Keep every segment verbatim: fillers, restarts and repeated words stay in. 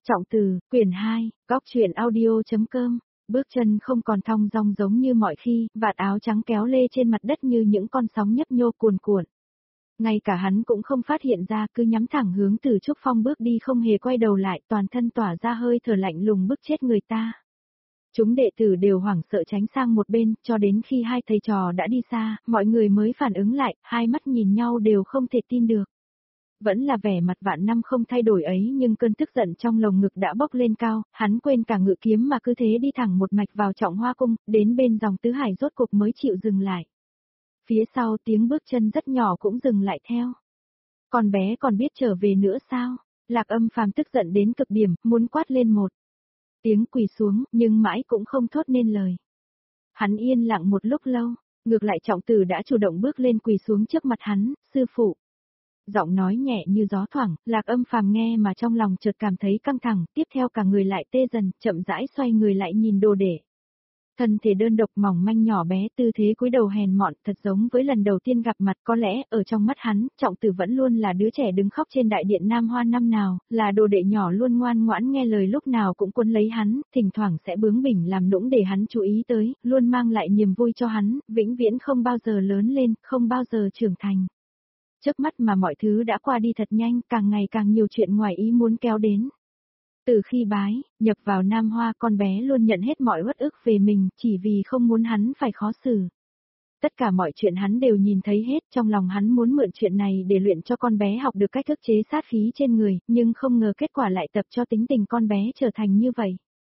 Trọng từ, quyển hai, góc truyện audio.com, bước chân không còn thong dong giống như mọi khi, vạt áo trắng kéo lê trên mặt đất như những con sóng nhấp nhô cuồn cuộn. Ngay cả hắn cũng không phát hiện ra, cứ nhắm thẳng hướng Từ Trúc Phong bước đi không hề quay đầu lại, toàn thân tỏa ra hơi thở lạnh lùng bức chết người ta. Chúng đệ tử đều hoảng sợ tránh sang một bên, cho đến khi hai thầy trò đã đi xa, mọi người mới phản ứng lại, hai mắt nhìn nhau đều không thể tin được. Vẫn là vẻ mặt vạn năm không thay đổi ấy, nhưng cơn tức giận trong lồng ngực đã bốc lên cao, hắn quên cả ngự kiếm mà cứ thế đi thẳng một mạch vào Trọng Hoa Cung, đến bên dòng tứ hải rốt cục mới chịu dừng lại. Phía sau tiếng bước chân rất nhỏ cũng dừng lại theo. Con bé còn biết trở về nữa sao? Lạc Âm Phàm tức giận đến cực điểm, muốn quát lên một tiếng quỳ xuống, nhưng mãi cũng không thốt nên lời. Hắn yên lặng một lúc lâu, ngược lại Trọng Tử đã chủ động bước lên quỳ xuống trước mặt hắn, sư phụ. Giọng nói nhẹ như gió thoảng, Lạc Âm Phàm nghe mà trong lòng chợt cảm thấy căng thẳng, tiếp theo cả người lại tê dần, chậm rãi xoay người lại nhìn đồ đệ. Thân thể đơn độc mỏng manh nhỏ bé, tư thế cúi đầu hèn mọn, thật giống với lần đầu tiên gặp mặt. Có lẽ, ở trong mắt hắn, Trọng Tử vẫn luôn là đứa trẻ đứng khóc trên đại điện Nam Hoa năm nào, là đồ đệ nhỏ luôn ngoan ngoãn nghe lời lúc nào cũng cuốn lấy hắn, thỉnh thoảng sẽ bướng bỉnh làm nũng để hắn chú ý tới, luôn mang lại niềm vui cho hắn, vĩnh viễn không bao giờ lớn lên, không bao giờ trưởng thành. Trước mắt mà mọi thứ đã qua đi thật nhanh, càng ngày càng nhiều chuyện ngoài ý muốn kéo đến. Từ khi bái, nhập vào Nam Hoa, con bé luôn nhận hết mọi uất ức về mình, chỉ vì không muốn hắn phải khó xử. Tất cả mọi chuyện hắn đều nhìn thấy hết, trong lòng hắn muốn mượn chuyện này để luyện cho con bé học được cách ức chế sát khí trên người, nhưng không ngờ kết quả lại tập cho tính tình con bé trở thành như vậy.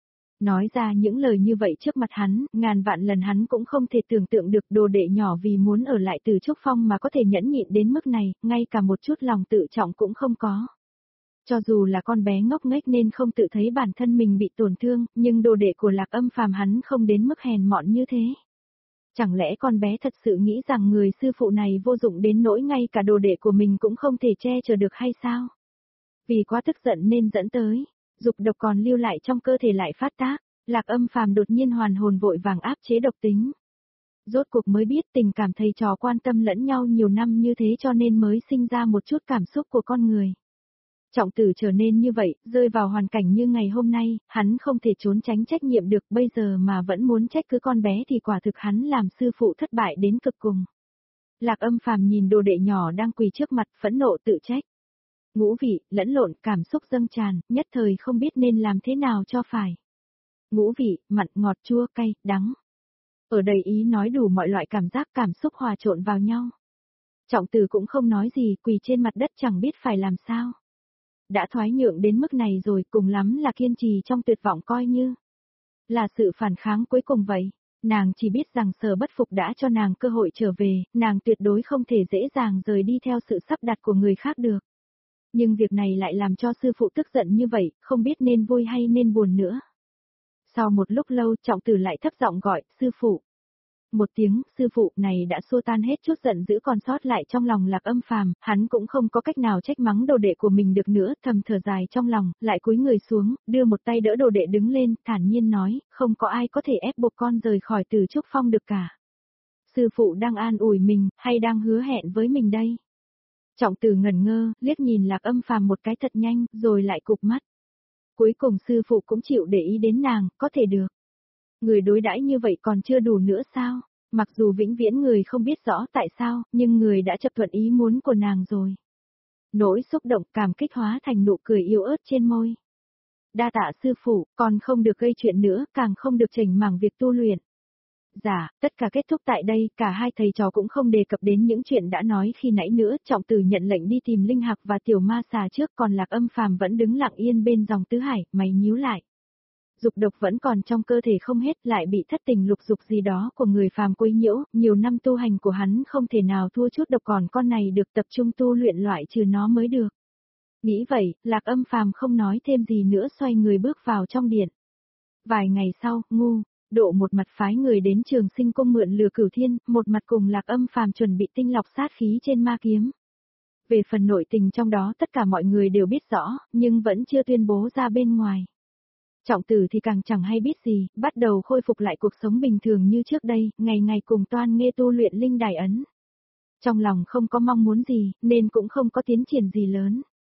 Nói ra những lời như vậy trước mặt hắn, ngàn vạn lần hắn cũng không thể tưởng tượng được đồ đệ nhỏ vì muốn ở lại Từ Trúc Phong mà có thể nhẫn nhịn đến mức này, ngay cả một chút lòng tự trọng cũng không có. Cho dù là con bé ngốc nghếch nên không tự thấy bản thân mình bị tổn thương, nhưng đồ đệ của Lạc Âm Phàm hắn không đến mức hèn mọn như thế. Chẳng lẽ con bé thật sự nghĩ rằng người sư phụ này vô dụng đến nỗi ngay cả đồ đệ của mình cũng không thể che chở được hay sao? Vì quá tức giận nên dẫn tới, dục độc còn lưu lại trong cơ thể lại phát tác, Lạc Âm Phàm đột nhiên hoàn hồn vội vàng áp chế độc tính. Rốt cuộc mới biết tình cảm thầy trò quan tâm lẫn nhau nhiều năm như thế cho nên mới sinh ra một chút cảm xúc của con người. Trọng Tử trở nên như vậy, rơi vào hoàn cảnh như ngày hôm nay, hắn không thể trốn tránh trách nhiệm được, bây giờ mà vẫn muốn trách cứ con bé thì quả thực hắn làm sư phụ thất bại đến cực cùng. Lạc Âm Phàm nhìn đồ đệ nhỏ đang quỳ trước mặt, phẫn nộ tự trách. Ngũ vị, lẫn lộn, cảm xúc dâng tràn, nhất thời không biết nên làm thế nào cho phải. Ngũ vị, mặn, ngọt, chua, cay, đắng. Ở đây ý nói đủ mọi loại cảm giác cảm xúc hòa trộn vào nhau. Trọng Tử cũng không nói gì, quỳ trên mặt đất chẳng biết phải làm sao. Đã thoái nhượng đến mức này rồi, cùng lắm là kiên trì trong tuyệt vọng coi như là sự phản kháng cuối cùng vậy. Nàng chỉ biết rằng Sở Bất Phục đã cho nàng cơ hội trở về, nàng tuyệt đối không thể dễ dàng rời đi theo sự sắp đặt của người khác được. Nhưng việc này lại làm cho sư phụ tức giận như vậy, không biết nên vui hay nên buồn nữa. Sau một lúc lâu, Trọng Tử lại thấp giọng gọi, sư phụ. Một tiếng, sư phụ này đã xua tan hết chút giận dữ còn sót lại trong lòng Lạc Âm Phàm, hắn cũng không có cách nào trách mắng đồ đệ của mình được nữa, thầm thở dài trong lòng, lại cúi người xuống, đưa một tay đỡ đồ đệ đứng lên, thản nhiên nói, không có ai có thể ép buộc con rời khỏi Từ Trúc Phong được cả. Sư phụ đang an ủi mình, hay đang hứa hẹn với mình đây? Trọng Tử ngẩn ngơ, liếc nhìn Lạc Âm Phàm một cái thật nhanh, rồi lại cụp mắt. Cuối cùng sư phụ cũng chịu để ý đến nàng, có thể được. Người đối đãi như vậy còn chưa đủ nữa sao? Mặc dù vĩnh viễn người không biết rõ tại sao, nhưng người đã chấp thuận ý muốn của nàng rồi. Nỗi xúc động cảm kích hóa thành nụ cười yếu ớt trên môi. Đa tạ sư phụ, còn không được gây chuyện nữa, càng không được chỉnh mảng việc tu luyện. Dạ, tất cả kết thúc tại đây, cả hai thầy trò cũng không đề cập đến những chuyện đã nói khi nãy nữa, Trọng Tử nhận lệnh đi tìm Linh Hạc và Tiểu Ma Xà trước, còn Lạc Âm Phàm vẫn đứng lặng yên bên dòng tứ hải, mày nhíu lại. Dục độc vẫn còn trong cơ thể không hết, lại bị thất tình lục dục gì đó của người phàm quấy nhiễu, nhiều năm tu hành của hắn không thể nào thua chút độc, còn con này được tập trung tu luyện loại trừ nó mới được. Nghĩ vậy, Lạc Âm Phàm không nói thêm gì nữa, xoay người bước vào trong điện. Vài ngày sau, Ngu Độ một mặt phái người đến Trường Sinh Cung mượn lửa Cửu Thiên, một mặt cùng Lạc Âm Phàm chuẩn bị tinh lọc sát khí trên ma kiếm. Về phần nội tình trong đó tất cả mọi người đều biết rõ, nhưng vẫn chưa tuyên bố ra bên ngoài. Trọng Tử thì càng chẳng hay biết gì, bắt đầu khôi phục lại cuộc sống bình thường như trước đây, ngày ngày cùng Toan Nghê tu luyện linh đài ấn. Trong lòng không có mong muốn gì, nên cũng không có tiến triển gì lớn.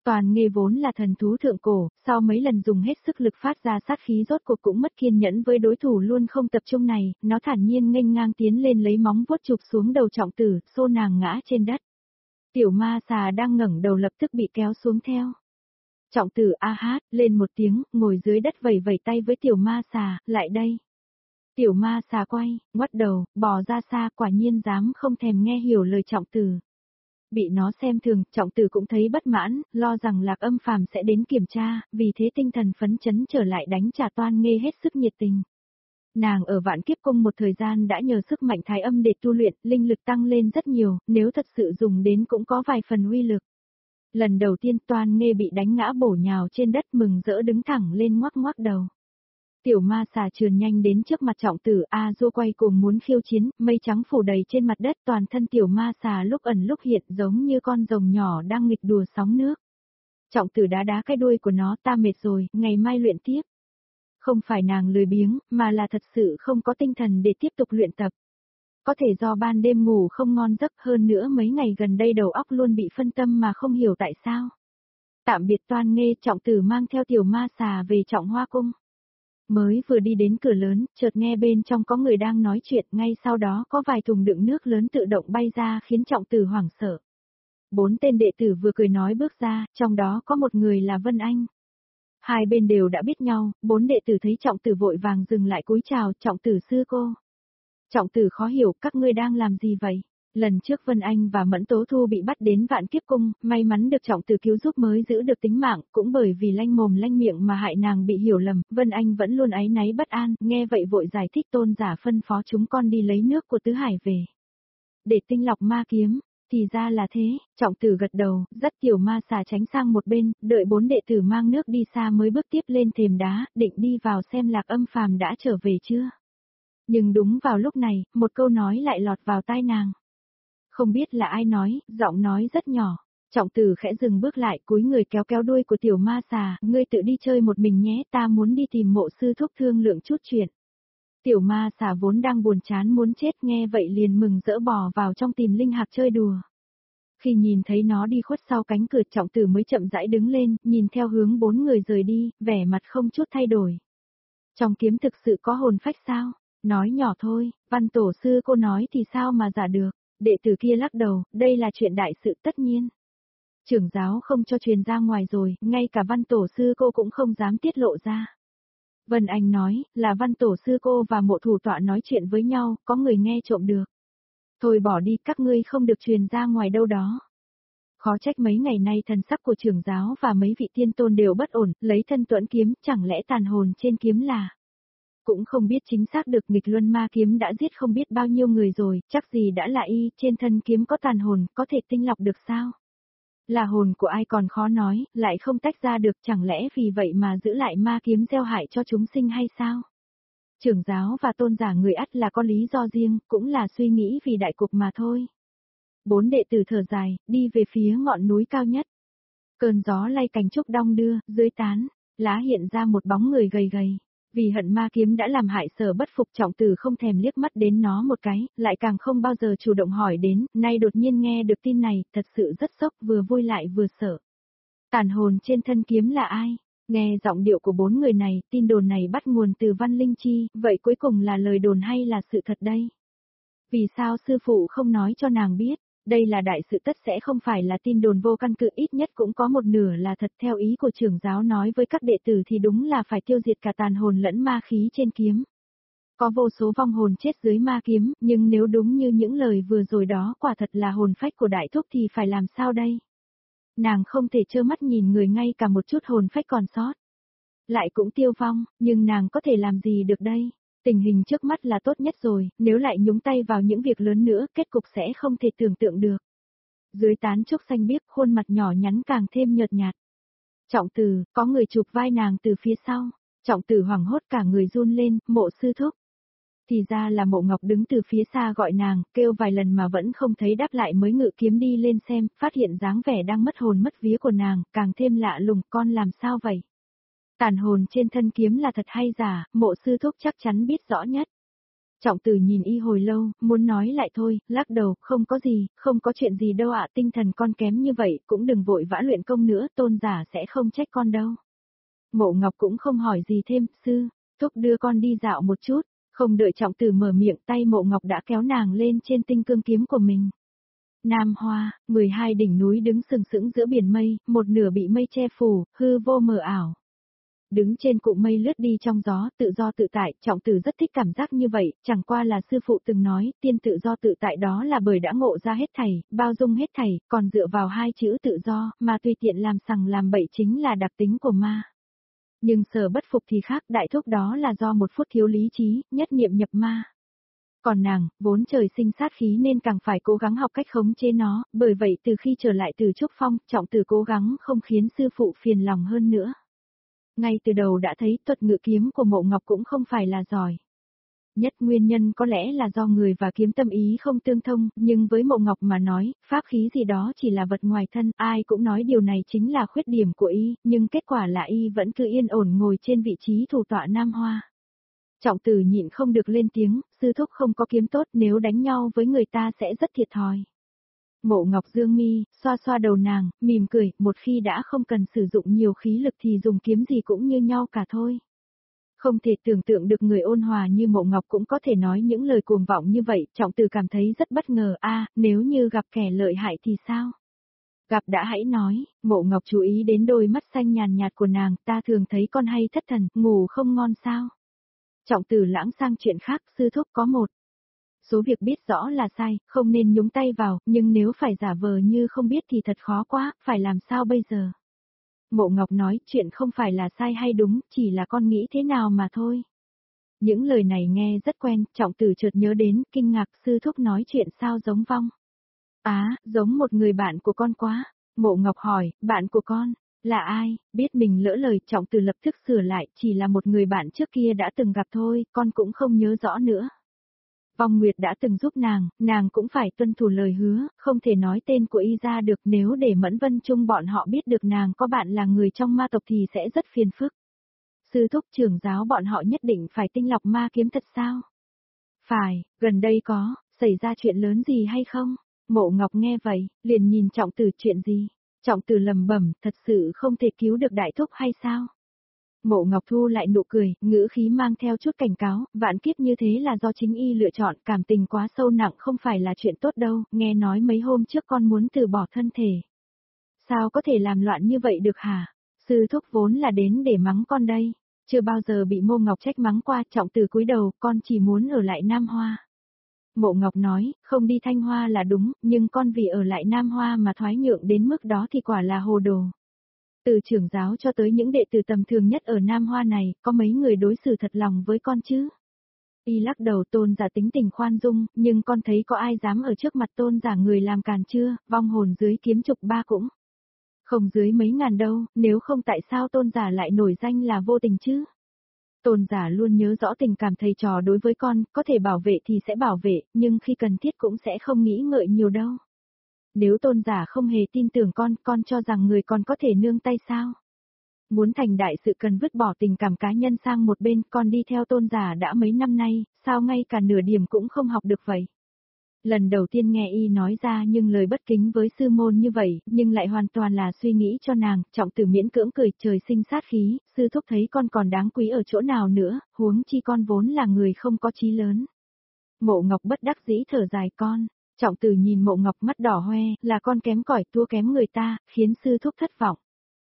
Toàn Nghê vốn là thần thú thượng cổ, sau mấy lần dùng hết sức lực phát ra sát khí rốt cuộc cũng mất kiên nhẫn với đối thủ luôn không tập trung này, nó thản nhiên nghênh ngang tiến lên lấy móng vuốt chụp xuống đầu Trọng Tử, xô nàng ngã trên đất. Tiểu ma xà đang ngẩng đầu lập tức bị kéo xuống theo. Trọng Tử a hát lên một tiếng, ngồi dưới đất vẩy vẩy tay với tiểu ma xà, lại đây. Tiểu ma xà quay, ngoắt đầu, bò ra xa, quả nhiên dám không thèm nghe hiểu lời Trọng Tử. Bị nó xem thường, Trọng Tử cũng thấy bất mãn, lo rằng Lạc Âm Phàm sẽ đến kiểm tra, vì thế tinh thần phấn chấn trở lại đánh trả Toan Nghê hết sức nhiệt tình. Nàng ở Vạn Kiếp Cung một thời gian đã nhờ sức mạnh thái âm để tu luyện, linh lực tăng lên rất nhiều, nếu thật sự dùng đến cũng có vài phần uy lực. Lần đầu tiên Toan Nghê bị đánh ngã bổ nhào trên đất, mừng rỡ đứng thẳng lên ngoắc ngoắc đầu. Tiểu ma xà trườn nhanh đến trước mặt Trọng Tử, A Du quay cuồng muốn khiêu chiến, mây trắng phủ đầy trên mặt đất, toàn thân tiểu ma xà lúc ẩn lúc hiện giống như con rồng nhỏ đang nghịch đùa sóng nước. Trọng Tử đá đá cái đuôi của nó, ta mệt rồi, ngày mai luyện tiếp. Không phải nàng lười biếng, mà là thật sự không có tinh thần để tiếp tục luyện tập. Có thể do ban đêm ngủ không ngon giấc, hơn nữa mấy ngày gần đây đầu óc luôn bị phân tâm mà không hiểu tại sao. Tạm biệt Toan Nghê, Trọng Tử mang theo tiểu ma xà về Trọng Hoa Cung. Mới vừa đi đến cửa lớn, chợt nghe bên trong có người đang nói chuyện, ngay sau đó có vài thùng đựng nước lớn tự động bay ra khiến Trọng Tử hoảng sợ. Bốn tên đệ tử vừa cười nói bước ra, trong đó có một người là Vân Anh. Hai bên đều đã biết nhau, bốn đệ tử thấy Trọng Tử vội vàng dừng lại cúi chào, Trọng Tử sư cô. Trọng Tử khó hiểu, các ngươi đang làm gì vậy? Lần trước Vân Anh và Mẫn Tố Thu bị bắt đến Vạn Kiếp Cung, may mắn được Trọng Tử cứu giúp mới giữ được tính mạng, cũng bởi vì lanh mồm lanh miệng mà hại nàng bị hiểu lầm, Vân Anh vẫn luôn áy náy bất an, nghe vậy vội giải thích tôn giả phân phó chúng con đi lấy nước của Tứ Hải về. Để tinh lọc ma kiếm, thì ra là thế, Trọng Tử gật đầu, dắt tiểu ma xà tránh sang một bên, đợi bốn đệ tử mang nước đi xa mới bước tiếp lên thềm đá, định đi vào xem Lạc Âm Phàm đã trở về chưa. Nhưng đúng vào lúc này, một câu nói lại lọt vào tai nàng. Không biết là ai nói, giọng nói rất nhỏ. Trọng Tử khẽ dừng bước lại, cúi người kéo kéo đuôi của tiểu ma xà, ngươi tự đi chơi một mình nhé, ta muốn đi tìm Mộ sư thúc thương lượng chút chuyện. Tiểu ma xà vốn đang buồn chán muốn chết, nghe vậy liền mừng rỡ bò vào trong tìm linh hạc chơi đùa. Khi nhìn thấy nó đi khuất sau cánh cửa, Trọng Tử mới chậm rãi đứng lên, nhìn theo hướng bốn người rời đi, vẻ mặt không chút thay đổi. Trong kiếm thực sự có hồn phách sao? Nói nhỏ thôi, Văn tổ sư cô nói thì sao mà giả được. Đệ tử kia lắc đầu, đây là chuyện đại sự tất nhiên. Trưởng giáo không cho truyền ra ngoài rồi, ngay cả Văn tổ sư cô cũng không dám tiết lộ ra. Vân Anh nói, là Văn tổ sư cô và Mộ thủ tọa nói chuyện với nhau, có người nghe trộm được. Thôi bỏ đi, các ngươi không được truyền ra ngoài đâu đó. Khó trách mấy ngày nay thần sắc của trưởng giáo và mấy vị tiên tôn đều bất ổn, lấy thân tuẫn kiếm, chẳng lẽ tàn hồn trên kiếm là... Cũng không biết chính xác được, nghịch luân ma kiếm đã giết không biết bao nhiêu người rồi, chắc gì đã là y, trên thân kiếm có tàn hồn, có thể tinh lọc được sao? Là hồn của ai còn khó nói, lại không tách ra được, chẳng lẽ vì vậy mà giữ lại ma kiếm gieo hại cho chúng sinh hay sao? Trưởng giáo và tôn giả người ắt là có lý do riêng, cũng là suy nghĩ vì đại cục mà thôi. Bốn đệ tử thở dài, đi về phía ngọn núi cao nhất. Cơn gió lay cành trúc đong đưa, dưới tán, lá hiện ra một bóng người gầy gầy. Vì hận ma kiếm đã làm hại Sở Bất Phục, Trọng Tử không thèm liếc mắt đến nó một cái, lại càng không bao giờ chủ động hỏi đến, nay đột nhiên nghe được tin này, thật sự rất sốc, vừa vui lại vừa sợ. Tàn hồn trên thân kiếm là ai? Nghe giọng điệu của bốn người này, tin đồn này bắt nguồn từ Văn Linh Chi, vậy cuối cùng là lời đồn hay là sự thật đây? Vì sao sư phụ không nói cho nàng biết? Đây là đại sự tất sẽ không phải là tin đồn vô căn cứ, ít nhất cũng có một nửa là thật. Theo ý của trưởng giáo nói với các đệ tử thì đúng là phải tiêu diệt cả tàn hồn lẫn ma khí trên kiếm. Có vô số vong hồn chết dưới ma kiếm, nhưng nếu đúng như những lời vừa rồi đó quả thật là hồn phách của đại thúc thì phải làm sao đây? Nàng không thể trơ mắt nhìn người ngay cả một chút hồn phách còn sót lại cũng tiêu vong, nhưng nàng có thể làm gì được đây? Tình hình trước mắt là tốt nhất rồi, nếu lại nhúng tay vào những việc lớn nữa, kết cục sẽ không thể tưởng tượng được. Dưới tán trúc xanh biếc, khuôn mặt nhỏ nhắn càng thêm nhợt nhạt. Trọng Tử, có người chụp vai nàng từ phía sau. Trọng Tử hoảng hốt cả người run lên, Mộ sư thúc. Thì ra là Mộ Ngọc đứng từ phía xa gọi nàng, kêu vài lần mà vẫn không thấy đáp lại mới ngự kiếm đi lên xem, phát hiện dáng vẻ đang mất hồn mất vía của nàng, càng thêm lạ lùng, con làm sao vậy? Tàn hồn trên thân kiếm là thật hay giả, Mộ sư thúc chắc chắn biết rõ nhất. Trọng Tử nhìn y hồi lâu, muốn nói lại thôi, lắc đầu, không có gì, không có chuyện gì đâu ạ, tinh thần con kém như vậy, cũng đừng vội vã luyện công nữa, tôn giả sẽ không trách con đâu. Mộ Ngọc cũng không hỏi gì thêm, sư, thúc đưa con đi dạo một chút, không đợi Trọng Tử mở miệng tay Mộ Ngọc đã kéo nàng lên trên tinh cương kiếm của mình. Nam Hoa, mười hai đỉnh núi đứng sừng sững giữa biển mây, một nửa bị mây che phủ, hư vô mờ ảo. Đứng trên cụm mây lướt đi trong gió, tự do tự tại, Trọng Tử rất thích cảm giác như vậy, chẳng qua là sư phụ từng nói, tiên tự do tự tại đó là bởi đã ngộ ra hết thảy, bao dung hết thảy, còn dựa vào hai chữ tự do, mà tùy tiện làm sằng làm bậy chính là đặc tính của ma. Nhưng Sở Bất Phục thì khác, đại thúc đó là do một phút thiếu lý trí, nhất niệm nhập ma. Còn nàng, vốn trời sinh sát khí nên càng phải cố gắng học cách khống chế nó, bởi vậy từ khi trở lại từ Trúc Phong, Trọng Tử cố gắng không khiến sư phụ phiền lòng hơn nữa. Ngay từ đầu đã thấy thuật ngự kiếm của Mộ Ngọc cũng không phải là giỏi. Nhất nguyên nhân có lẽ là do người và kiếm tâm ý không tương thông, nhưng với Mộ Ngọc mà nói, pháp khí gì đó chỉ là vật ngoài thân, ai cũng nói điều này chính là khuyết điểm của y, nhưng kết quả là y vẫn cứ yên ổn ngồi trên vị trí thủ tọa Nam Hoa. Trọng Tử nhịn không được lên tiếng, sư thúc không có kiếm tốt, nếu đánh nhau với người ta sẽ rất thiệt thòi. Mộ Ngọc dương mi, xoa xoa đầu nàng, mỉm cười, một khi đã không cần sử dụng nhiều khí lực thì dùng kiếm gì cũng như nhau cả thôi. Không thể tưởng tượng được người ôn hòa như Mộ Ngọc cũng có thể nói những lời cuồng vọng như vậy, Trọng Tử cảm thấy rất bất ngờ, a, nếu như gặp kẻ lợi hại thì sao? Gặp đã hãy nói, Mộ Ngọc chú ý đến đôi mắt xanh nhàn nhạt của nàng, ta thường thấy con hay thất thần, ngủ không ngon sao? Trọng Tử lãng sang chuyện khác, sư thúc có một số việc biết rõ là sai, không nên nhúng tay vào, nhưng nếu phải giả vờ như không biết thì thật khó quá, phải làm sao bây giờ? Mộ Ngọc nói, chuyện không phải là sai hay đúng, chỉ là con nghĩ thế nào mà thôi. Những lời này nghe rất quen, Trọng Tử chợt nhớ đến, kinh ngạc, sư thúc nói chuyện sao giống Vong. Á, à, giống một người bạn của con quá. Mộ Ngọc hỏi, bạn của con, là ai? Biết mình lỡ lời, Trọng Tử lập tức sửa lại, chỉ là một người bạn trước kia đã từng gặp thôi, con cũng không nhớ rõ nữa. Vong Nguyệt đã từng giúp nàng, nàng cũng phải tuân thủ lời hứa, không thể nói tên của y ra được, nếu để Mẫn Vân Trung bọn họ biết được nàng có bạn là người trong ma tộc thì sẽ rất phiền phức. Sư thúc trưởng giáo bọn họ nhất định phải tinh lọc ma kiếm thật sao? Phải, gần đây có, xảy ra chuyện lớn gì hay không? Mộ Ngọc nghe vậy, liền nhìn Trọng Tử, chuyện gì? Trọng Tử lầm bẩm, thật sự không thể cứu được đại thúc hay sao? Mộ Ngọc thu lại nụ cười, ngữ khí mang theo chút cảnh cáo, vạn kiếp như thế là do chính y lựa chọn, cảm tình quá sâu nặng không phải là chuyện tốt đâu, nghe nói mấy hôm trước con muốn từ bỏ thân thể. Sao có thể làm loạn như vậy được hả? Sư thúc vốn là đến để mắng con đây, chưa bao giờ bị Mộ Ngọc trách mắng qua. Trọng Tử cúi đầu, con chỉ muốn ở lại Nam Hoa. Mộ Ngọc nói, không đi Thanh Hoa là đúng, nhưng con vì ở lại Nam Hoa mà thoái nhượng đến mức đó thì quả là hồ đồ. Từ trưởng giáo cho tới những đệ tử tầm thường nhất ở Nam Hoa này, có mấy người đối xử thật lòng với con chứ? Y lắc đầu, tôn giả tính tình khoan dung, nhưng con thấy có ai dám ở trước mặt tôn giả người làm càn chưa? Vong hồn dưới kiếm trục ba cũng không dưới mấy ngàn đâu, nếu không tại sao tôn giả lại nổi danh là vô tình chứ? Tôn giả luôn nhớ rõ tình cảm thầy trò đối với con, có thể bảo vệ thì sẽ bảo vệ, nhưng khi cần thiết cũng sẽ không nghĩ ngợi nhiều đâu. Nếu tôn giả không hề tin tưởng con, con cho rằng người còn có thể nương tay sao? Muốn thành đại sự cần vứt bỏ tình cảm cá nhân sang một bên, con đi theo tôn giả đã mấy năm nay, sao ngay cả nửa điểm cũng không học được vậy? Lần đầu tiên nghe y nói ra nhưng lời bất kính với sư môn như vậy, nhưng lại hoàn toàn là suy nghĩ cho nàng. Trọng Tử miễn cưỡng cười, trời sinh sát khí, sư thúc thấy con còn đáng quý ở chỗ nào nữa, huống chi con vốn là người không có chí lớn. Mộ Ngọc bất đắc dĩ thở dài, con. Trọng Tử nhìn Mộ Ngọc mắt đỏ hoe, là con kém cỏi, thua kém người ta, khiến sư thúc thất vọng.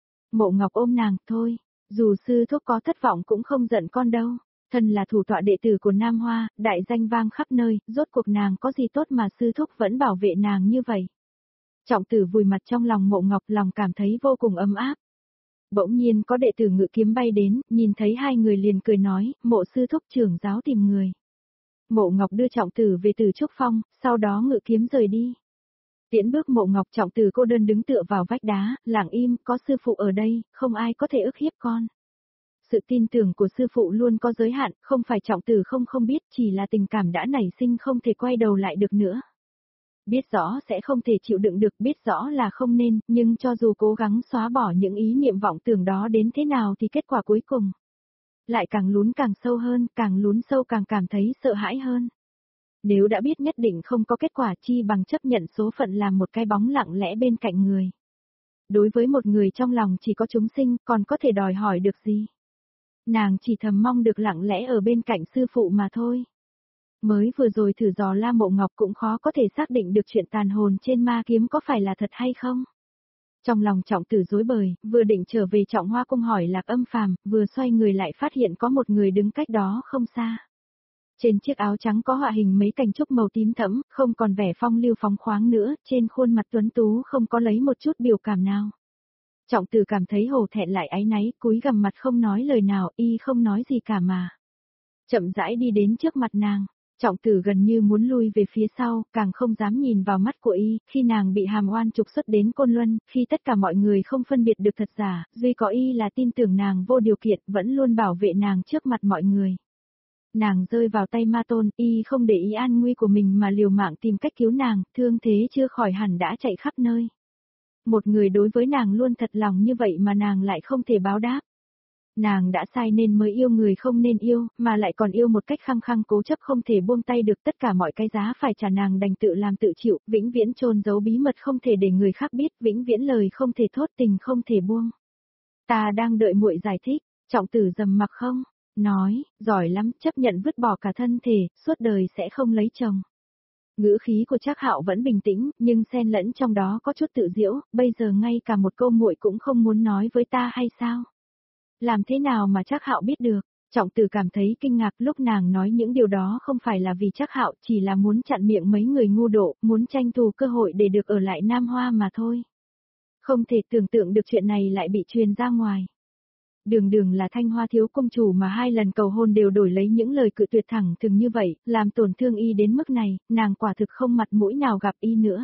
Mộ Ngọc ôm nàng, thôi, dù sư thúc có thất vọng cũng không giận con đâu. Thân là thủ tọa đệ tử của Nam Hoa, đại danh vang khắp nơi, rốt cuộc nàng có gì tốt mà sư thúc vẫn bảo vệ nàng như vậy. Trọng Tử vùi mặt trong lòng Mộ Ngọc, lòng cảm thấy vô cùng ấm áp. Bỗng nhiên có đệ tử ngự kiếm bay đến, nhìn thấy hai người liền cười nói, Mộ sư thúc trưởng giáo tìm người. Mộ Ngọc đưa Trọng Tử về từ Trúc Phong, sau đó ngự kiếm rời đi. Tiễn bước Mộ Ngọc, Trọng Tử cô đơn đứng tựa vào vách đá, lặng im, có sư phụ ở đây, không ai có thể ức hiếp con. Sự tin tưởng của sư phụ luôn có giới hạn, không phải Trọng Tử không không biết, chỉ là tình cảm đã nảy sinh không thể quay đầu lại được nữa. Biết rõ sẽ không thể chịu đựng được, biết rõ là không nên, nhưng cho dù cố gắng xóa bỏ những ý niệm vọng tưởng đó đến thế nào thì kết quả cuối cùng lại càng lún càng sâu hơn, càng lún sâu càng cảm thấy sợ hãi hơn. Nếu đã biết nhất định không có kết quả chi bằng chấp nhận số phận làm một cái bóng lặng lẽ bên cạnh người. Đối với một người trong lòng chỉ có chúng sinh còn có thể đòi hỏi được gì. Nàng chỉ thầm mong được lặng lẽ ở bên cạnh sư phụ mà thôi. Mới vừa rồi thử dò La Mộ Ngọc cũng khó có thể xác định được chuyện tàn hồn trên ma kiếm có phải là thật hay không. Trong lòng Trọng Tử rối bời, vừa định trở về Trọng Hoa cung hỏi Lạc Âm Phàm, vừa xoay người lại phát hiện có một người đứng cách đó không xa. Trên chiếc áo trắng có họa hình mấy cành trúc màu tím thẫm, không còn vẻ phong lưu phóng khoáng nữa, trên khuôn mặt tuấn tú không có lấy một chút biểu cảm nào. Trọng Tử cảm thấy hổ thẹn lại áy náy, cúi gằm mặt không nói lời nào, y không nói gì cả mà. Chậm rãi đi đến trước mặt nàng. Trọng Tử gần như muốn lui về phía sau, càng không dám nhìn vào mắt của y, khi nàng bị hàm oan trục xuất đến Côn Luân, khi tất cả mọi người không phân biệt được thật giả, duy có y là tin tưởng nàng vô điều kiện, vẫn luôn bảo vệ nàng trước mặt mọi người. Nàng rơi vào tay Ma Tôn, y không để ý an nguy của mình mà liều mạng tìm cách cứu nàng, thương thế chưa khỏi hẳn đã chạy khắp nơi. Một người đối với nàng luôn thật lòng như vậy mà nàng lại không thể báo đáp. Nàng đã sai nên mới yêu người không nên yêu, mà lại còn yêu một cách khăng khăng cố chấp không thể buông tay được, tất cả mọi cái giá phải trả nàng đành tự làm tự chịu, vĩnh viễn chôn giấu bí mật không thể để người khác biết, vĩnh viễn lời không thể thốt tình không thể buông. Ta đang đợi muội giải thích, Trọng Tử dầm mặc không, nói, giỏi lắm, chấp nhận vứt bỏ cả thân thể, suốt đời sẽ không lấy chồng. Ngữ khí của Trác Hạo vẫn bình tĩnh, nhưng xen lẫn trong đó có chút tự giễu, bây giờ ngay cả một câu muội cũng không muốn nói với ta hay sao? Làm thế nào mà Trác Hạo biết được? Trọng Tử cảm thấy kinh ngạc lúc nàng nói những điều đó không phải là vì Trác Hạo, chỉ là muốn chặn miệng mấy người ngu độ, muốn tranh thủ cơ hội để được ở lại Nam Hoa mà thôi. Không thể tưởng tượng được chuyện này lại bị truyền ra ngoài. Đường đường là Thanh Hoa thiếu công chủ mà hai lần cầu hôn đều đổi lấy những lời cự tuyệt thẳng thừng như vậy, làm tổn thương y đến mức này, nàng quả thực không mặt mũi nào gặp y nữa.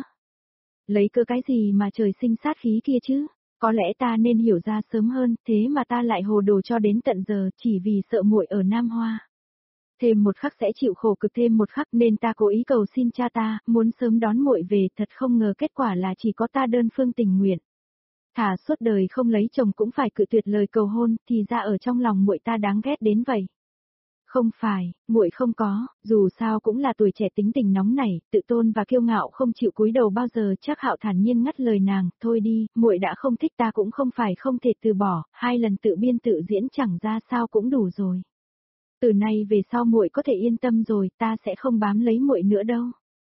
Lấy cơ cái gì mà trời sinh sát khí kia chứ? Có lẽ ta nên hiểu ra sớm hơn, thế mà ta lại hồ đồ cho đến tận giờ, chỉ vì sợ muội ở Nam Hoa. Thêm một khắc sẽ chịu khổ cực thêm một khắc nên ta cố ý cầu xin cha ta, muốn sớm đón muội về, thật không ngờ kết quả là chỉ có ta đơn phương tình nguyện. Thà suốt đời không lấy chồng cũng phải cự tuyệt lời cầu hôn, thì ra ở trong lòng muội ta đáng ghét đến vậy. Không phải, muội không có, dù sao cũng là tuổi trẻ tính tình nóng nảy, tự tôn và kiêu ngạo không chịu cúi đầu bao giờ. Trác Hạo thản nhiên ngắt lời nàng, thôi đi, muội đã không thích ta cũng không phải không thể từ bỏ, hai lần tự biên tự diễn chẳng ra sao cũng đủ rồi. Từ nay về sau muội có thể yên tâm rồi, ta sẽ không bám lấy muội nữa đâu.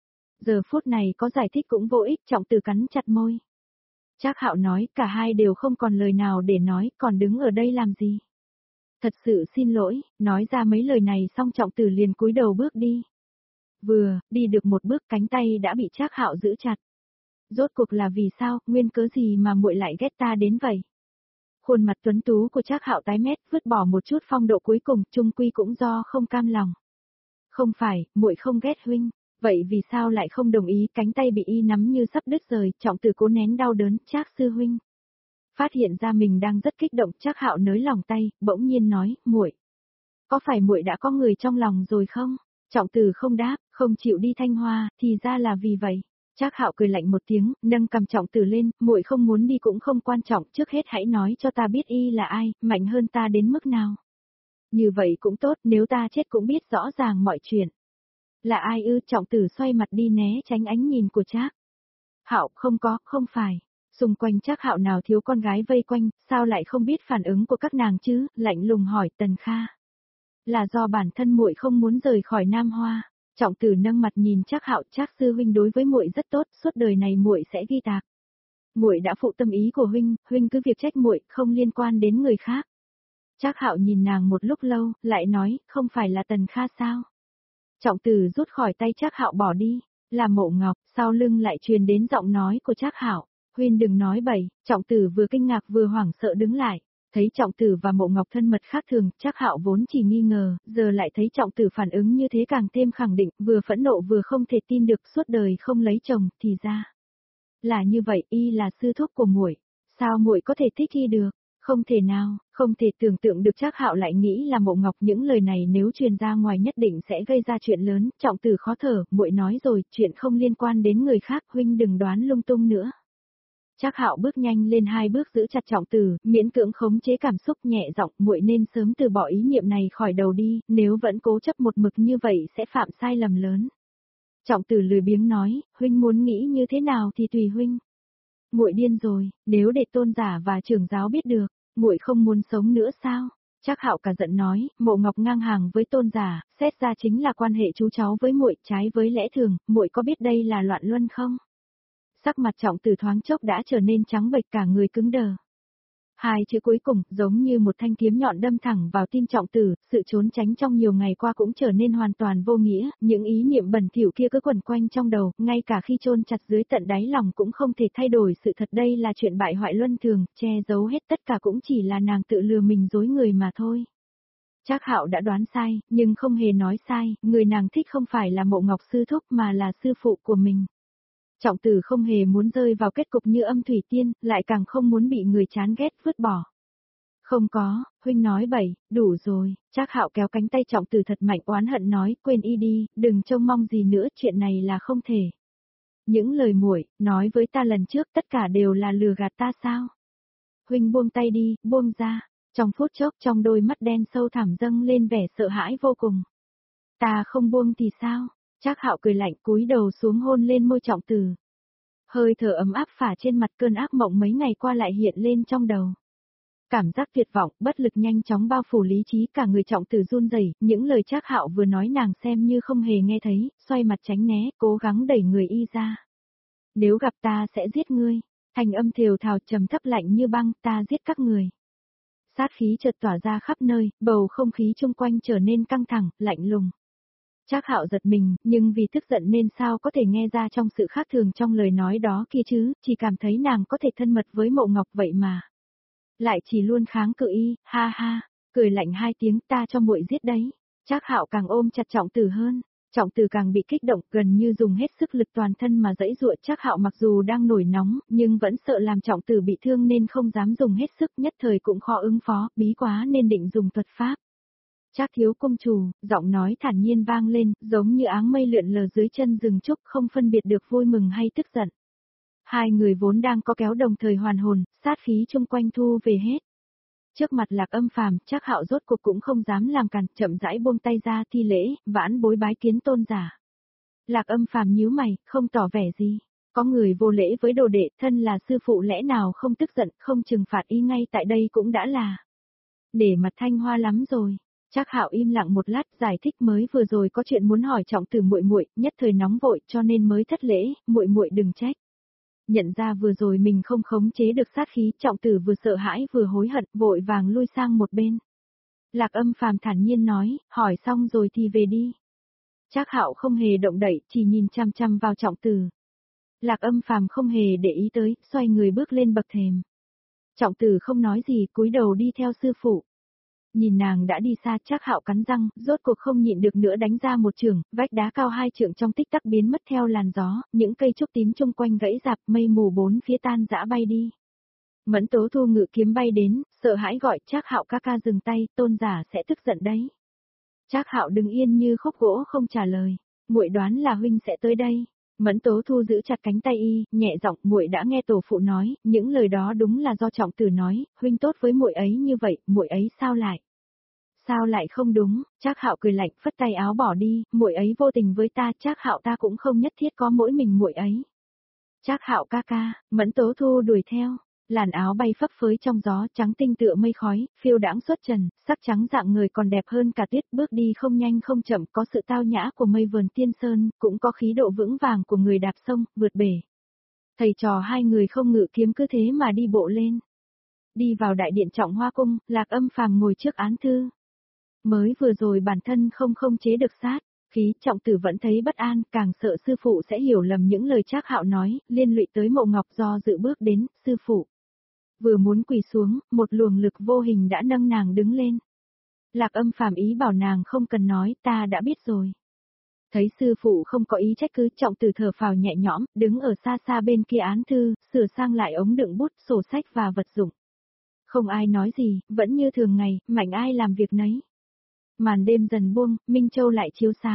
Giờ phút này có giải thích cũng vô ích, Trọng Tử cắn chặt môi. Trác Hạo nói, cả hai đều không còn lời nào để nói, còn đứng ở đây làm gì? Thật sự xin lỗi, nói ra mấy lời này xong Trọng Tử liền cúi đầu bước đi. Vừa, đi được một bước cánh tay đã bị Trác Hạo giữ chặt. Rốt cuộc là vì sao, nguyên cớ gì mà muội lại ghét ta đến vậy? Khuôn mặt tuấn tú của Trác Hạo tái mét, vứt bỏ một chút phong độ cuối cùng, chung quy cũng do không cam lòng. Không phải, muội không ghét huynh, vậy vì sao lại không đồng ý? Cánh tay bị y nắm như sắp đứt rời, Trọng Tử cố nén đau đớn, Trác sư huynh. Phát hiện ra mình đang rất kích động, Trác Hạo nới lòng tay, bỗng nhiên nói, muội, có phải muội đã có người trong lòng rồi không? Trọng Tử không đáp, không chịu đi Thanh Hoa, thì ra là vì vậy. Trác Hạo cười lạnh một tiếng, nâng cầm Trọng Tử lên, muội không muốn đi cũng không quan trọng, trước hết hãy nói cho ta biết y là ai, mạnh hơn ta đến mức nào. Như vậy cũng tốt, nếu ta chết cũng biết rõ ràng mọi chuyện. Là ai ư? Trọng Tử xoay mặt đi né tránh ánh nhìn của Trác Hạo, không có, không phải. Xung quanh Trác Hạo nào thiếu con gái vây quanh, sao lại không biết phản ứng của các nàng chứ? Lạnh lùng hỏi Tần Kha. Là do bản thân muội không muốn rời khỏi Nam Hoa. Trọng Tử nâng mặt nhìn Trác Hạo, Trác sư huynh đối với muội rất tốt, suốt đời này muội sẽ ghi tạc. Muội đã phụ tâm ý của huynh, huynh cứ việc trách muội, không liên quan đến người khác. Trác Hạo nhìn nàng một lúc lâu, lại nói, không phải là Tần Kha sao? Trọng Tử rút khỏi tay Trác Hạo bỏ đi, là Mộ Ngọc, sau lưng lại truyền đến giọng nói của Trác Hạo. Huynh đừng nói bậy. Trọng Tử vừa kinh ngạc vừa hoảng sợ đứng lại, thấy Trọng Tử và Mộ Ngọc thân mật khác thường, Trác Hạo vốn chỉ nghi ngờ, giờ lại thấy Trọng Tử phản ứng như thế càng thêm khẳng định, vừa phẫn nộ vừa không thể tin được, suốt đời không lấy chồng, thì ra là như vậy, y là sư thúc của muội, sao muội có thể thích y được? Không thể nào, không thể tưởng tượng được. Trác Hạo lại nghĩ là Mộ Ngọc những lời này nếu truyền ra ngoài nhất định sẽ gây ra chuyện lớn. Trọng Tử khó thở, muội nói rồi, chuyện không liên quan đến người khác, huynh đừng đoán lung tung nữa. Trác Hạo bước nhanh lên hai bước giữ chặt Trọng Tử, miễn cưỡng khống chế cảm xúc nhẹ giọng, muội nên sớm từ bỏ ý niệm này khỏi đầu đi, nếu vẫn cố chấp một mực như vậy sẽ phạm sai lầm lớn. Trọng Tử lười biếng nói, huynh muốn nghĩ như thế nào thì tùy huynh. Muội điên rồi, nếu để tôn giả và trưởng giáo biết được, muội không muốn sống nữa sao? Trác Hạo cả giận nói, Mộ Ngọc ngang hàng với tôn giả, xét ra chính là quan hệ chú cháu với muội, trái với lẽ thường, muội có biết đây là loạn luân không? Sắc mặt Trọng Tử thoáng chốc đã trở nên trắng bệch, cả người cứng đờ. Hai chữ cuối cùng, giống như một thanh kiếm nhọn đâm thẳng vào tim Trọng Tử, sự trốn tránh trong nhiều ngày qua cũng trở nên hoàn toàn vô nghĩa, những ý niệm bẩn thỉu kia cứ quẩn quanh trong đầu, ngay cả khi chôn chặt dưới tận đáy lòng cũng không thể thay đổi sự thật, đây là chuyện bại hoại luân thường, che giấu hết tất cả cũng chỉ là nàng tự lừa mình dối người mà thôi. Trác Hạo đã đoán sai, nhưng không hề nói sai, người nàng thích không phải là Mộ Ngọc sư thúc mà là sư phụ của mình. Trọng Tử không hề muốn rơi vào kết cục như Âm Thủy Tiên, lại càng không muốn bị người chán ghét vứt bỏ. Không có, huynh nói bậy, đủ rồi. Trác Hạo kéo cánh tay Trọng Tử thật mạnh, oán hận nói, quên y đi, đừng trông mong gì nữa, chuyện này là không thể. Những lời muội nói với ta lần trước tất cả đều là lừa gạt ta sao? Huynh buông tay đi, buông ra. Trong phút chốc trong đôi mắt đen sâu thẳm dâng lên vẻ sợ hãi vô cùng. Ta không buông thì sao? Trác Hạo cười lạnh, cúi đầu xuống hôn lên môi Trọng Tử. Hơi thở ấm áp phả trên mặt, cơn ác mộng mấy ngày qua lại hiện lên trong đầu. Cảm giác tuyệt vọng, bất lực nhanh chóng bao phủ lý trí, cả người Trọng Tử run rẩy, những lời Trác Hạo vừa nói nàng xem như không hề nghe thấy, xoay mặt tránh né, cố gắng đẩy người y ra. Nếu gặp ta sẽ giết ngươi. Thanh âm thều thào trầm thấp lạnh như băng, ta giết các người. Sát khí chợt tỏa ra khắp nơi, bầu không khí chung quanh trở nên căng thẳng, lạnh lùng. Trác Hạo giật mình, nhưng vì tức giận nên sao có thể nghe ra trong sự khác thường trong lời nói đó kia chứ, chỉ cảm thấy nàng có thể thân mật với Mộ Ngọc vậy mà. Lại chỉ luôn kháng cự y, ha ha, cười lạnh hai tiếng, ta cho muội giết đấy. Trác Hạo càng ôm chặt Trọng Tử hơn, Trọng Tử càng bị kích động, gần như dùng hết sức lực toàn thân mà giãy giụa. Trác Hạo mặc dù đang nổi nóng, nhưng vẫn sợ làm Trọng Tử bị thương nên không dám dùng hết sức, nhất thời cũng khó ứng phó, bí quá nên định dùng thuật pháp. Trác thiếu công chủ, giọng nói thản nhiên vang lên, giống như áng mây lượn lờ dưới chân rừng trúc, không phân biệt được vui mừng hay tức giận. Hai người vốn đang có kéo đồng thời hoàn hồn, sát khí chung quanh thu về hết. Trước mặt Lạc Âm Phàm, Trác Hạo rốt cuộc cũng không dám làm cản, chậm rãi buông tay ra thi lễ, vãn bối bái kiến tôn giả. Lạc Âm Phàm nhíu mày, không tỏ vẻ gì. Có người vô lễ với đồ đệ, thân là sư phụ lẽ nào không tức giận, không trừng phạt y ngay tại đây cũng đã là. Để mặt Thanh Hoa lắm rồi. Trác Hạo im lặng một lát, giải thích mới vừa rồi có chuyện muốn hỏi Trọng Tử muội muội, nhất thời nóng vội cho nên mới thất lễ, muội muội đừng trách. Nhận ra vừa rồi mình không khống chế được sát khí, Trọng Tử vừa sợ hãi vừa hối hận, vội vàng lui sang một bên. Lạc Âm Phàm thản nhiên nói, hỏi xong rồi thì về đi. Trác Hạo không hề động đậy, chỉ nhìn chăm chăm vào Trọng Tử. Lạc Âm Phàm không hề để ý tới, xoay người bước lên bậc thềm. Trọng Tử không nói gì, cúi đầu đi theo sư phụ. Nhìn nàng đã đi xa, Trác Hạo cắn răng, rốt cuộc không nhịn được nữa đánh ra một chưởng, vách đá cao hai trượng trong tích tắc biến mất theo làn gió, những cây trúc tím chung quanh gãy rạp, mây mù bốn phía tan rã bay đi. Mẫn Tố Thu ngự kiếm bay đến, sợ hãi gọi Trác Hạo ca ca dừng tay, tôn giả sẽ tức giận đấy. Trác Hạo đứng yên như khúc gỗ không trả lời, muội đoán là huynh sẽ tới đây. Mẫn Tố Thu giữ chặt cánh tay y, nhẹ giọng, muội đã nghe tổ phụ nói, những lời đó đúng là do Trọng Tử nói, huynh tốt với muội ấy như vậy, muội ấy sao lại? Sao lại không đúng? Trác Hạo cười lạnh, phất tay áo bỏ đi, muội ấy vô tình với ta, Trác Hạo ta cũng không nhất thiết có mỗi mình muội ấy. Trác Hạo ca ca, Mẫn Tố Thu đuổi theo, làn áo bay phấp phới trong gió, trắng tinh tựa mây khói, phiêu đãng xuất trần, sắc trắng dạng người còn đẹp hơn cả tuyết, bước đi không nhanh không chậm, có sự tao nhã của mây vườn tiên sơn, cũng có khí độ vững vàng của người đạp sông, vượt bể. Thầy trò hai người không ngự kiếm cứ thế mà đi bộ lên. Đi vào đại điện Trọng Hoa cung, Lạc Âm Phàm ngồi trước án thư. Mới vừa rồi bản thân không không chế được sát, khí, Trọng Tử vẫn thấy bất an, càng sợ sư phụ sẽ hiểu lầm những lời Trác Hạo nói, liên lụy tới Mộ Ngọc do dự bước đến, sư phụ. Vừa muốn quỳ xuống, một luồng lực vô hình đã nâng nàng đứng lên. Lạc Âm Phàm ý bảo nàng không cần nói, ta đã biết rồi. Thấy sư phụ không có ý trách cứ, Trọng Tử thở phào nhẹ nhõm, đứng ở xa xa bên kia án thư, sửa sang lại ống đựng bút, sổ sách và vật dụng. Không ai nói gì, vẫn như thường ngày, mạnh ai làm việc nấy. Màn đêm dần buông, Minh Châu lại chiếu sáng.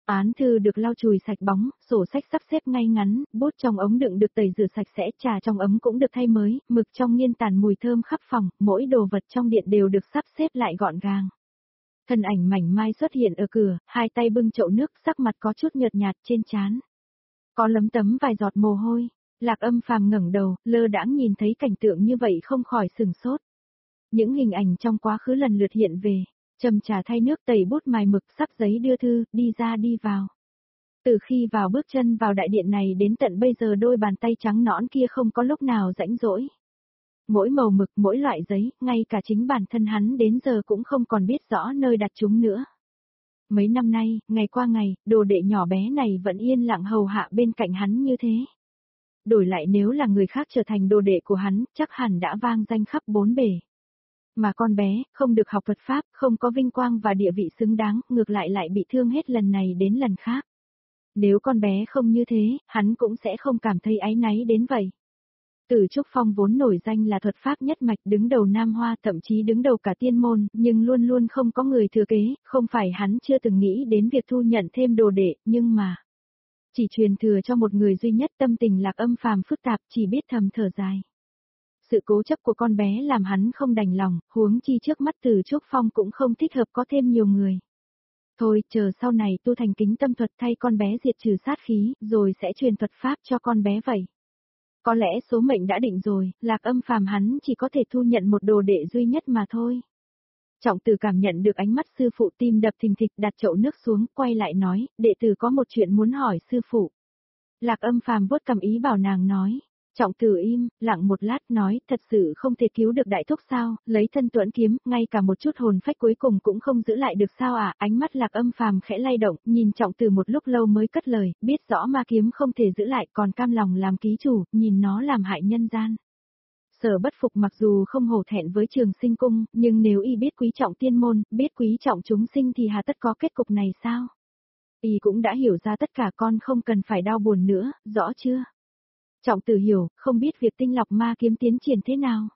Án thư được lau chùi sạch bóng, sổ sách sắp xếp ngay ngắn, bút trong ống đựng được tẩy rửa sạch sẽ, trà trong ấm cũng được thay mới, mực trong nghiên tàn mùi thơm khắp phòng, mỗi đồ vật trong điện đều được sắp xếp lại gọn gàng. Thân ảnh mảnh mai xuất hiện ở cửa, hai tay bưng chậu nước, sắc mặt có chút nhợt nhạt trên trán. Có lấm tấm vài giọt mồ hôi, Lạc Âm Phàm ngẩng đầu, lơ đãng nhìn thấy cảnh tượng như vậy không khỏi sừng sốt. Những hình ảnh trong quá khứ lần lượt hiện về, châm trà thay nước tẩy bút mài mực sắp giấy đưa thư, đi ra đi vào. Từ khi vào bước chân vào đại điện này đến tận bây giờ đôi bàn tay trắng nõn kia không có lúc nào rãnh rỗi. Mỗi màu mực, mỗi loại giấy, ngay cả chính bản thân hắn đến giờ cũng không còn biết rõ nơi đặt chúng nữa. Mấy năm nay, ngày qua ngày, đồ đệ nhỏ bé này vẫn yên lặng hầu hạ bên cạnh hắn như thế. Đổi lại nếu là người khác trở thành đồ đệ của hắn, chắc hẳn đã vang danh khắp bốn bể. Mà con bé, không được học thuật pháp, không có vinh quang và địa vị xứng đáng, ngược lại lại bị thương hết lần này đến lần khác. Nếu con bé không như thế, hắn cũng sẽ không cảm thấy áy náy đến vậy. Tử Trúc Phong vốn nổi danh là thuật pháp nhất mạch đứng đầu Nam Hoa, thậm chí đứng đầu cả tiên môn, nhưng luôn luôn không có người thừa kế, không phải hắn chưa từng nghĩ đến việc thu nhận thêm đồ đệ, nhưng mà chỉ truyền thừa cho một người duy nhất, tâm tình Lạc Âm Phàm phức tạp, chỉ biết thầm thở dài. Sự cố chấp của con bé làm hắn không đành lòng, huống chi trước mắt Tử Trúc Phong cũng không thích hợp có thêm nhiều người. Thôi, chờ sau này tu thành kính tâm thuật thay con bé diệt trừ sát khí, rồi sẽ truyền thuật pháp cho con bé vậy. Có lẽ số mệnh đã định rồi, Lạc Âm Phàm hắn chỉ có thể thu nhận một đồ đệ duy nhất mà thôi. Trọng Tử cảm nhận được ánh mắt sư phụ, tim đập thình thịch, đặt chậu nước xuống, quay lại nói, đệ tử có một chuyện muốn hỏi sư phụ. Lạc Âm Phàm vuốt cầm ý bảo nàng nói. Trọng Tử im, lặng một lát nói, thật sự không thể cứu được đại thúc sao, lấy thân tuẫn kiếm, ngay cả một chút hồn phách cuối cùng cũng không giữ lại được sao à, ánh mắt Lạc Âm Phàm khẽ lay động, nhìn Trọng Tử một lúc lâu mới cất lời, biết rõ ma kiếm không thể giữ lại, còn cam lòng làm ký chủ, nhìn nó làm hại nhân gian. Sở Bất Phục mặc dù không hổ thẹn với Trường Sinh Cung, nhưng nếu y biết quý trọng tiên môn, biết quý trọng chúng sinh thì hà tất có kết cục này sao? Y cũng đã hiểu ra tất cả, con không cần phải đau buồn nữa, rõ chưa? Trọng Tử hiểu, không biết việc tinh lọc ma kiếm tiến triển thế nào.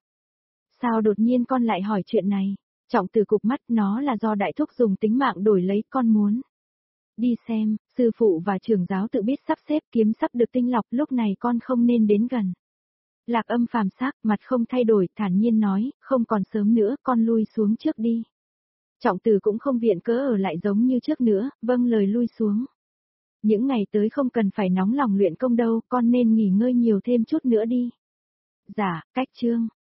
Sao đột nhiên con lại hỏi chuyện này? Trọng Tử cụp mắt, nó là do đại thúc dùng tính mạng đổi lấy, con muốn đi xem, sư phụ và trưởng giáo tự biết sắp xếp, kiếm sắp được tinh lọc, lúc này con không nên đến gần. Lạc Âm Phàm sắc mặt không thay đổi, thản nhiên nói, không còn sớm nữa, con lui xuống trước đi. Trọng Tử cũng không viện cớ ở lại giống như trước nữa, vâng lời lui xuống. Những ngày tới không cần phải nóng lòng luyện công đâu, con nên nghỉ ngơi nhiều thêm chút nữa đi. Dạ, cách chương.